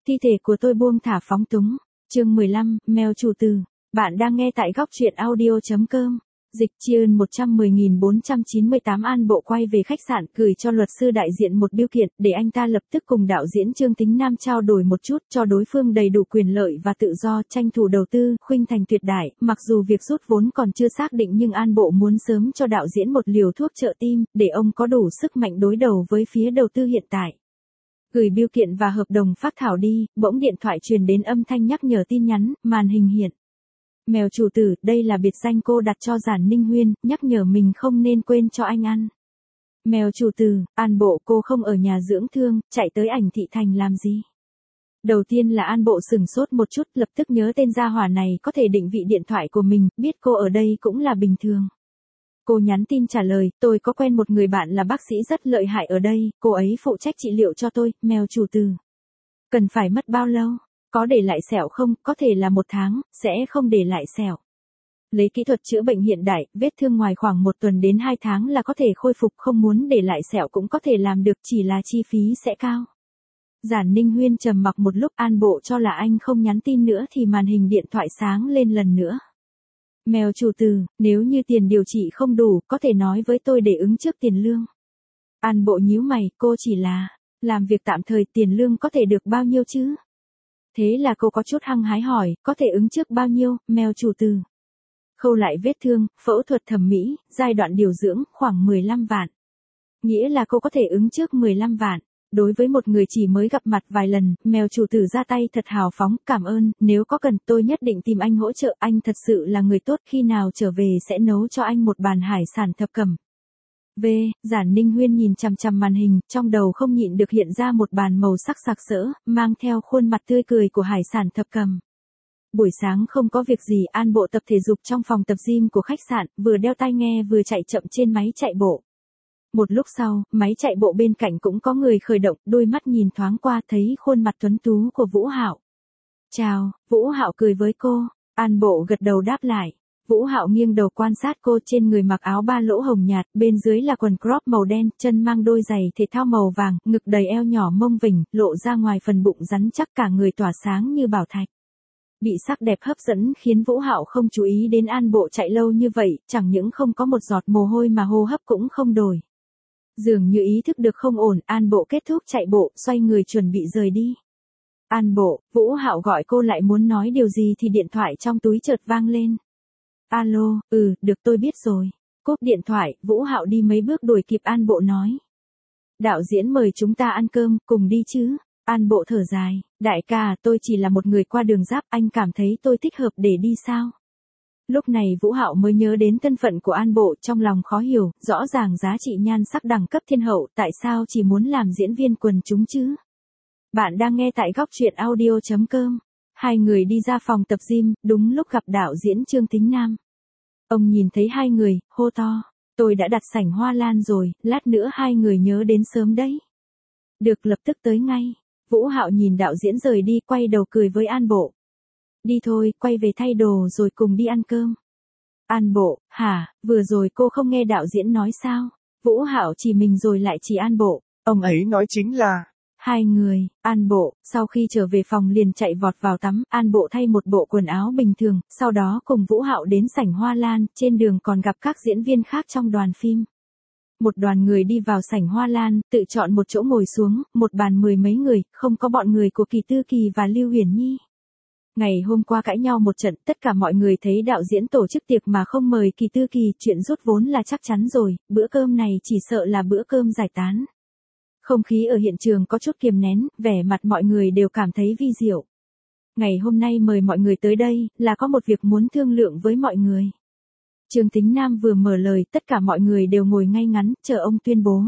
Thi thể của tôi buông thả phóng túng. Chương 15, Mèo chủ từ. Bạn đang nghe tại góc truyện audio.com. Dịch Chiên 110.498 An Bộ quay về khách sạn gửi cho luật sư đại diện một bill kiện để anh ta lập tức cùng đạo diễn Trương Tính Nam trao đổi một chút cho đối phương đầy đủ quyền lợi và tự do tranh thủ đầu tư, khuynh thành tuyệt đại. Mặc dù việc rút vốn còn chưa xác định nhưng An Bộ muốn sớm cho đạo diễn một liều thuốc trợ tim để ông có đủ sức mạnh đối đầu với phía đầu tư hiện tại. Gửi bill kiện và hợp đồng phác thảo đi, bỗng điện thoại truyền đến âm thanh nhắc nhở tin nhắn, màn hình hiện. Mèo chủ tử, đây là biệt danh cô đặt cho Giản Ninh Huyên, nhắc nhở mình không nên quên cho anh ăn. Mèo chủ tử, An Bộ cô không ở nhà dưỡng thương, chạy tới Ảnh Thị Thành làm gì? Đầu tiên là An Bộ sửng sốt một chút, lập tức nhớ tên gia hỏa này có thể định vị điện thoại của mình, biết cô ở đây cũng là bình thường. Cô nhắn tin trả lời, tôi có quen một người bạn là bác sĩ rất lợi hại ở đây, cô ấy phụ trách trị liệu cho tôi, mèo chủ tử. Cần phải mất bao lâu? Có để lại sẹo không? Có thể là 1 tháng, sẽ không để lại sẹo. Lấy kỹ thuật chữa bệnh hiện đại, vết thương ngoài khoảng 1 tuần đến 2 tháng là có thể khôi phục, không muốn để lại sẹo cũng có thể làm được, chỉ là chi phí sẽ cao. Giản Ninh Huyên trầm mặc một lúc, An Bộ cho là anh không nhắn tin nữa thì màn hình điện thoại sáng lên lần nữa. Mèo chủ tử, nếu như tiền điều trị không đủ, có thể nói với tôi để ứng trước tiền lương. An Bộ nhíu mày, cô chỉ là làm việc tạm thời, tiền lương có thể được bao nhiêu chứ? Thế là cô có chút hăng hái hỏi, có thể ứng trước bao nhiêu, mèo chủ tử? Khâu lại vết thương, phẫu thuật thẩm mỹ, giai đoạn điều dưỡng, khoảng 15 vạn. Nghĩa là cô có thể ứng trước 15 vạn. Đối với một người chỉ mới gặp mặt vài lần, mèo chủ tử ra tay thật hào phóng, cảm ơn, nếu có cần tôi nhất định tìm anh hỗ trợ, anh thật sự là người tốt, khi nào trở về sẽ nấu cho anh một bàn hải sản thập cẩm. Giản Ninh Huyên nhìn chằm chằm màn hình, trong đầu không nhịn được hiện ra một bàn màu sắc sặc sỡ, mang theo khuôn mặt tươi cười của hải sản thập cẩm. Buổi sáng không có việc gì, An Bộ tập thể dục trong phòng tập gym của khách sạn, vừa đeo tai nghe vừa chạy chậm trên máy chạy bộ. Một lúc sau, máy chạy bộ bên cạnh cũng có người khởi động, đôi mắt nhìn thoáng qua thấy khuôn mặt tuấn tú của Vũ Hạo. Chào, Vũ Hạo cười với cô, An Bộ gật đầu đáp lại. Vũ Hạo nghiêng đầu quan sát cô, trên người mặc áo ba lỗ hồng nhạt, bên dưới là quần crop màu đen, chân mang đôi giày thể thao màu vàng, ngực đầy eo nhỏ mông vỉnh, lộ ra ngoài phần bụng rắn chắc, cả người tỏa sáng như bảo thạch. Bị sắc đẹp hấp dẫn khiến Vũ Hạo không chú ý đến An Bộ chạy lâu như vậy, chẳng những không có một giọt mồ hôi mà hô hấp cũng không đổi. Dường như ý thức được không ổn, An Bộ kết thúc chạy bộ, xoay người chuẩn bị rời đi. An Bộ, Vũ Hạo gọi cô lại muốn nói điều gì thì điện thoại trong túi chợt vang lên. Alo, được tôi biết rồi. Cúp điện thoại, Vũ Hạo đi mấy bước đuổi kịp An Bộ nói. Đạo diễn mời chúng ta ăn cơm, cùng đi chứ? An Bộ thở dài, đại ca, tôi chỉ là một người qua đường giáp, anh cảm thấy tôi thích hợp để đi sao? Lúc này Vũ Hạo mới nhớ đến thân phận của An Bộ, trong lòng khó hiểu, rõ ràng giá trị nhan sắc đẳng cấp thiên hậu, tại sao chỉ muốn làm diễn viên quần chúng chứ? Bạn đang nghe tại góc truyện audio.com. Hai người đi ra phòng tập gym, đúng lúc gặp đạo diễn Trương Tính Nam. Ông nhìn thấy hai người, hô to, tôi đã đặt sảnh hoa lan rồi, lát nữa hai người nhớ đến sớm đấy. Được, lập tức tới ngay. Vũ Hạo nhìn đạo diễn rời đi, quay đầu cười với An Bộ. Đi thôi, quay về thay đồ rồi cùng đi ăn cơm. An Bộ, hả, vừa rồi cô không nghe đạo diễn nói sao? Vũ Hạo chỉ mình rồi lại chỉ An Bộ. Ông ấy nói chính là... Hai người, An Bộ, sau khi trở về phòng liền chạy vọt vào tắm, An Bộ thay một bộ quần áo bình thường, sau đó cùng Vũ Hạo đến sảnh hoa lan, trên đường còn gặp các diễn viên khác trong đoàn phim. Một đoàn người đi vào sảnh hoa lan, tự chọn một chỗ ngồi xuống, một bàn 10 mấy người, không có bọn người của Kỳ Tư Kỳ và Lưu Huyền Nhi. Ngày hôm qua cãi nhau một trận, tất cả mọi người thấy đạo diễn tổ chức tiệc mà không mời Kỳ Tư Kỳ, chuyện rút vốn là chắc chắn rồi, bữa cơm này chỉ sợ là bữa cơm giải tán. Không khí ở hiện trường có chút kiềm nén, vẻ mặt mọi người đều cảm thấy vi diệu. Ngày hôm nay mời mọi người tới đây, là có một việc muốn thương lượng với mọi người. Trương Tính Nam vừa mở lời, tất cả mọi người đều ngồi ngay ngắn, chờ ông tuyên bố.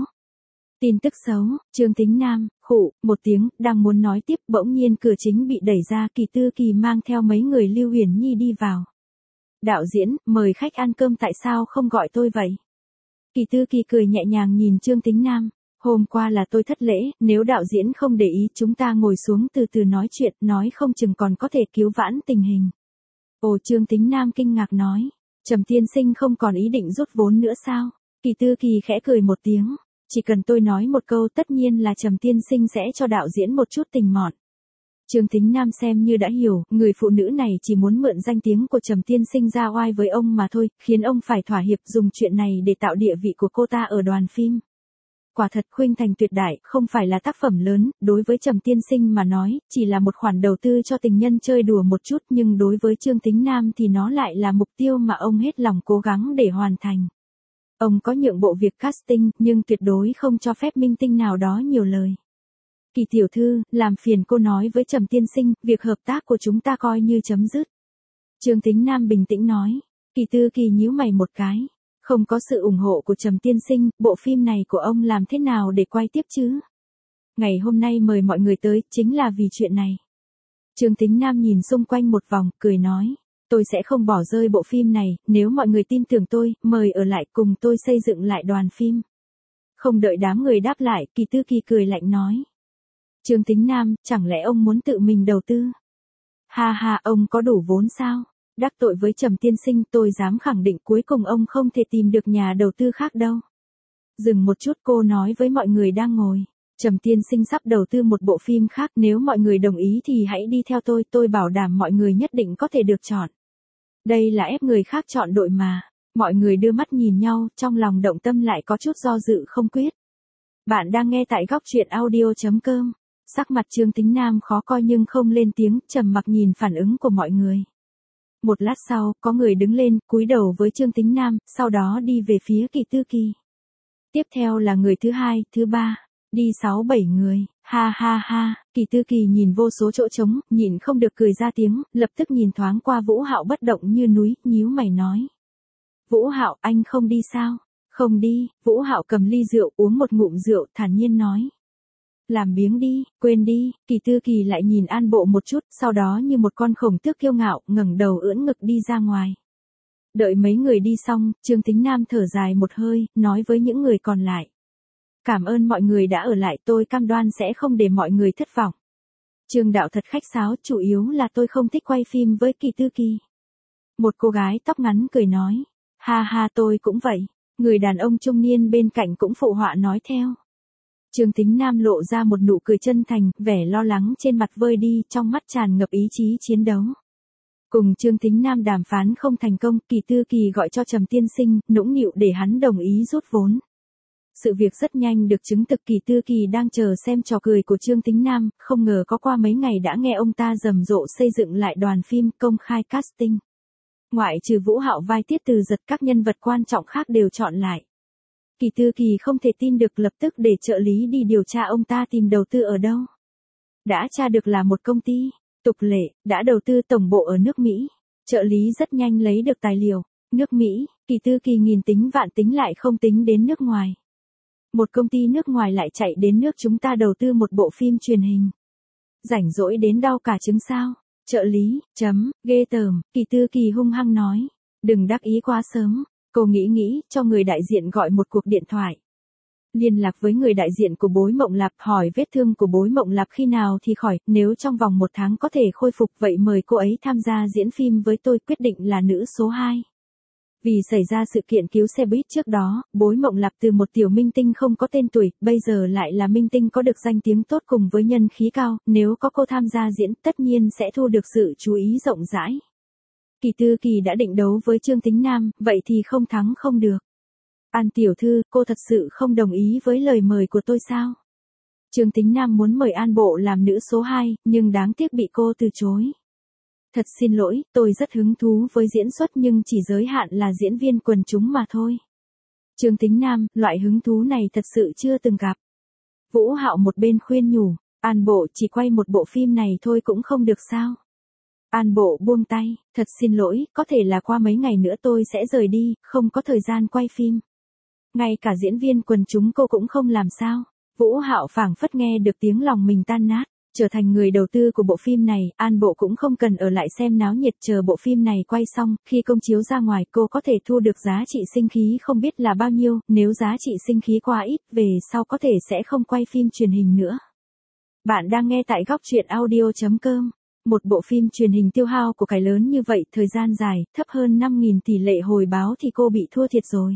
Tin tức xấu, Trương Tính Nam, khụ, một tiếng, đang muốn nói tiếp, bỗng nhiên cửa chính bị đẩy ra, Kỳ Tư Kỳ mang theo mấy người Lưu Huyền Nhi đi vào. Đạo diễn, mời khách ăn cơm, tại sao không gọi tôi vậy? Kỳ Tư Kỳ cười nhẹ nhàng nhìn Trương Tính Nam. Hôm qua là tôi thất lễ, nếu đạo diễn không để ý chúng ta ngồi xuống từ từ nói chuyện, nói không chừng còn có thể cứu vãn tình hình. Ồ, Trương Tính Nam kinh ngạc nói, Trầm tiên sinh không còn ý định rút vốn nữa sao? Kỳ Tư Kỳ khẽ cười một tiếng, chỉ cần tôi nói một câu tất nhiên là Trầm tiên sinh sẽ cho đạo diễn một chút tình mọn. Trương Tính Nam xem như đã hiểu, người phụ nữ này chỉ muốn mượn danh tiếng của Trầm Tiên Sinh ra oai với ông mà thôi, khiến ông phải thỏa hiệp dùng chuyện này để tạo địa vị của cô ta ở đoàn phim. Quả thật khuynh thành tuyệt đại, không phải là tác phẩm lớn, đối với Trầm Tiên Sinh mà nói, chỉ là một khoản đầu tư cho tình nhân chơi đùa một chút, nhưng đối với Trương Tính Nam thì nó lại là mục tiêu mà ông hết lòng cố gắng để hoàn thành. Ông có nhượng bộ việc casting, nhưng tuyệt đối không cho phép minh tinh nào đó nhiều lời. Kỳ tiểu thư, làm phiền cô nói với Trầm Tiên Sinh, việc hợp tác của chúng ta coi như chấm dứt. Trương Tính Nam bình tĩnh nói. Kỳ Tư Kỳ nhíu mày một cái. Không có sự ủng hộ của Trầm Tiên Sinh, bộ phim này của ông làm thế nào để quay tiếp chứ? Ngày hôm nay mời mọi người tới, chính là vì chuyện này. Trương Tính Nam nhìn xung quanh một vòng, cười nói. Tôi sẽ không bỏ rơi bộ phim này, nếu mọi người tin tưởng tôi, mời ở lại cùng tôi xây dựng lại đoàn phim. Không đợi đám người đáp lại, Kỳ Tư Kỳ cười lạnh nói. Trương Tính Nam, chẳng lẽ ông muốn tự mình đầu tư? Ha ha, ông có đủ vốn sao? Đắc tội với Trầm Tiên Sinh, tôi dám khẳng định cuối cùng ông không thể tìm được nhà đầu tư khác đâu. Dừng một chút, cô nói với mọi người đang ngồi. Trầm Tiên Sinh sắp đầu tư một bộ phim khác, nếu mọi người đồng ý thì hãy đi theo tôi bảo đảm mọi người nhất định có thể được chọn. Đây là ép người khác chọn đội mà. Mọi người đưa mắt nhìn nhau, trong lòng động tâm lại có chút do dự không quyết. Bạn đang nghe tại góc truyện audio.com. Sắc mặt Trương Tính Nam khó coi nhưng không lên tiếng, trầm mặc nhìn phản ứng của mọi người. Một lát sau, có người đứng lên, cúi đầu với Trương Tính Nam, sau đó đi về phía Kỳ Tư Kỳ. Tiếp theo là người thứ hai, thứ ba, đi 6-7 người, ha ha ha, Kỳ Tư Kỳ nhìn vô số chỗ trống, nhịn không được cười ra tiếng, lập tức nhìn thoáng qua Vũ Hạo bất động như núi, nhíu mày nói. Vũ Hạo, anh không đi sao? Không đi, Vũ Hạo cầm ly rượu, uống một ngụm rượu, thản nhiên nói. Làm biếng đi, quên đi, Kỳ Tư Kỳ lại nhìn An Bộ một chút, sau đó như một con khổng tước kiêu ngạo, ngẩng đầu ưỡn ngực đi ra ngoài. Đợi mấy người đi xong, Trương Tính Nam thở dài một hơi, nói với những người còn lại. Cảm ơn mọi người đã ở lại, tôi cam đoan sẽ không để mọi người thất vọng. Trương đạo thật khách sáo, chủ yếu là tôi không thích quay phim với Kỳ Tư Kỳ. Một cô gái tóc ngắn cười nói. Ha ha, tôi cũng vậy. Người đàn ông trung niên bên cạnh cũng phụ họa nói theo. Trương Tính Nam lộ ra một nụ cười chân thành, vẻ lo lắng trên mặt vơi đi, trong mắt tràn ngập ý chí chiến đấu. Cùng Trương Tính Nam đàm phán không thành công, Kỳ Tư Kỳ gọi cho Trầm Tiên Sinh, nũng nịu để hắn đồng ý rút vốn. Sự việc rất nhanh được chứng thực, Kỳ Tư Kỳ đang chờ xem trò cười của Trương Tính Nam, không ngờ có qua mấy ngày đã nghe ông ta rầm rộ xây dựng lại đoàn phim, công khai casting. Ngoại trừ Vũ Hạo vai Tiết Từ Giật, các nhân vật quan trọng khác đều chọn lại. Kỳ Tư Kỳ không thể tin được, lập tức để trợ lý đi điều tra ông ta tìm đầu tư ở đâu. Đã tra được là một công ty, Tục Lệ, đã đầu tư tổng bộ ở nước Mỹ. Trợ lý rất nhanh lấy được tài liệu. Nước Mỹ, Kỳ Tư Kỳ nghìn tính vạn tính lại không tính đến nước ngoài. Một công ty nước ngoài lại chạy đến nước chúng ta đầu tư một bộ phim truyền hình. Rảnh rỗi đến đau cả trứng sao? Trợ lý, ghê tởm, Kỳ Tư Kỳ hung hăng nói. Đừng đắc ý quá sớm. Cô nghĩ, cho người đại diện gọi một cuộc điện thoại. Liên lạc với người đại diện của Bối Mộng Lạp, hỏi vết thương của Bối Mộng Lạp khi nào thì khỏi, nếu trong vòng 1 tháng có thể khôi phục vậy mời cô ấy tham gia diễn phim với tôi, quyết định là nữ số 2. Vì xảy ra sự kiện cứu xe buýt trước đó, Bối Mộng Lạp từ một tiểu minh tinh không có tên tuổi, bây giờ lại là minh tinh có được danh tiếng tốt cùng với nhân khí cao, nếu có cô tham gia diễn tất nhiên sẽ thu được sự chú ý rộng rãi. Kỳ Tư Kỳ đã định đấu với Trương Tính Nam, vậy thì không thắng không được. An tiểu thư, cô thật sự không đồng ý với lời mời của tôi sao? Trương Tính Nam muốn mời An Bộ làm nữ số 2, nhưng đáng tiếc bị cô từ chối. Thật xin lỗi, tôi rất hứng thú với diễn xuất nhưng chỉ giới hạn là diễn viên quần chúng mà thôi. Trương Tính Nam, loại hứng thú này thật sự chưa từng gặp. Vũ Hạo một bên khuyên nhủ, An Bộ chỉ quay một bộ phim này thôi cũng không được sao? An Bộ buông tay, thật xin lỗi, có thể là qua mấy ngày nữa tôi sẽ rời đi, không có thời gian quay phim. Ngay cả diễn viên quần chúng cô cũng không làm sao. Vũ Hạo phảng phất nghe được tiếng lòng mình tan nát. Trở thành người đầu tư của bộ phim này, An Bộ cũng không cần ở lại xem náo nhiệt chờ bộ phim này quay xong, khi công chiếu ra ngoài cô có thể thu được giá trị sinh khí không biết là bao nhiêu, nếu giá trị sinh khí quá ít, về sau có thể sẽ không quay phim truyền hình nữa. Bạn đang nghe tại góc truyện audio.com. Một bộ phim truyền hình tiêu hao của cải lớn như vậy, thời gian dài, thấp hơn 5.000 tỷ lệ hồi báo thì cô bị thua thiệt rồi.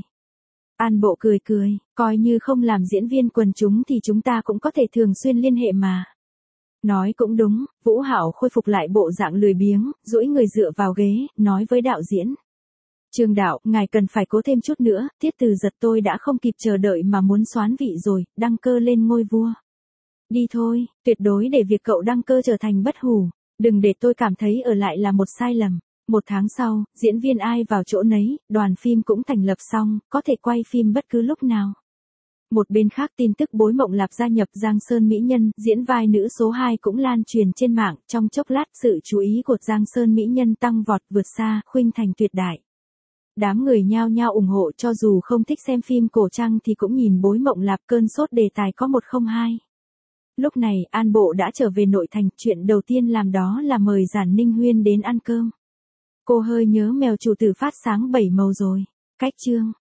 An Bộ cười, coi như không làm diễn viên quần chúng thì chúng ta cũng có thể thường xuyên liên hệ mà. Nói cũng đúng, Vũ Hạo khôi phục lại bộ dạng lười biếng, duỗi người dựa vào ghế, nói với đạo diễn. Trương đạo, ngài cần phải cố thêm chút nữa, Tiết Từ Giật tôi đã không kịp chờ đợi mà muốn soán vị rồi, đăng cơ lên ngôi vua. Đi thôi, tuyệt đối để việc cậu đăng cơ trở thành bất hủ, đừng để tôi cảm thấy ở lại là một sai lầm. 1 tháng sau, diễn viên ai vào chỗ nấy, đoàn phim cũng thành lập xong, có thể quay phim bất cứ lúc nào. Một bên khác tin tức Bối Mộng Lạp gia nhập Giang Sơn Mỹ Nhân, diễn vai nữ số 2 cũng lan truyền trên mạng, trong chốc lát sự chú ý của Giang Sơn Mỹ Nhân tăng vọt vượt xa, khuynh thành tuyệt đại. Đám người nhao nhao ủng hộ cho dù không thích xem phim cổ trang thì cũng nhìn Bối Mộng Lạp cơn sốt đề tài có 102. Lúc này, An Bộ đã trở về nội thành, chuyện đầu tiên làm đó là mời Giản Ninh Huyên đến ăn cơm. Cô hơi nhớ mèo chủ tử phát sáng 7 màu rồi. Cách chương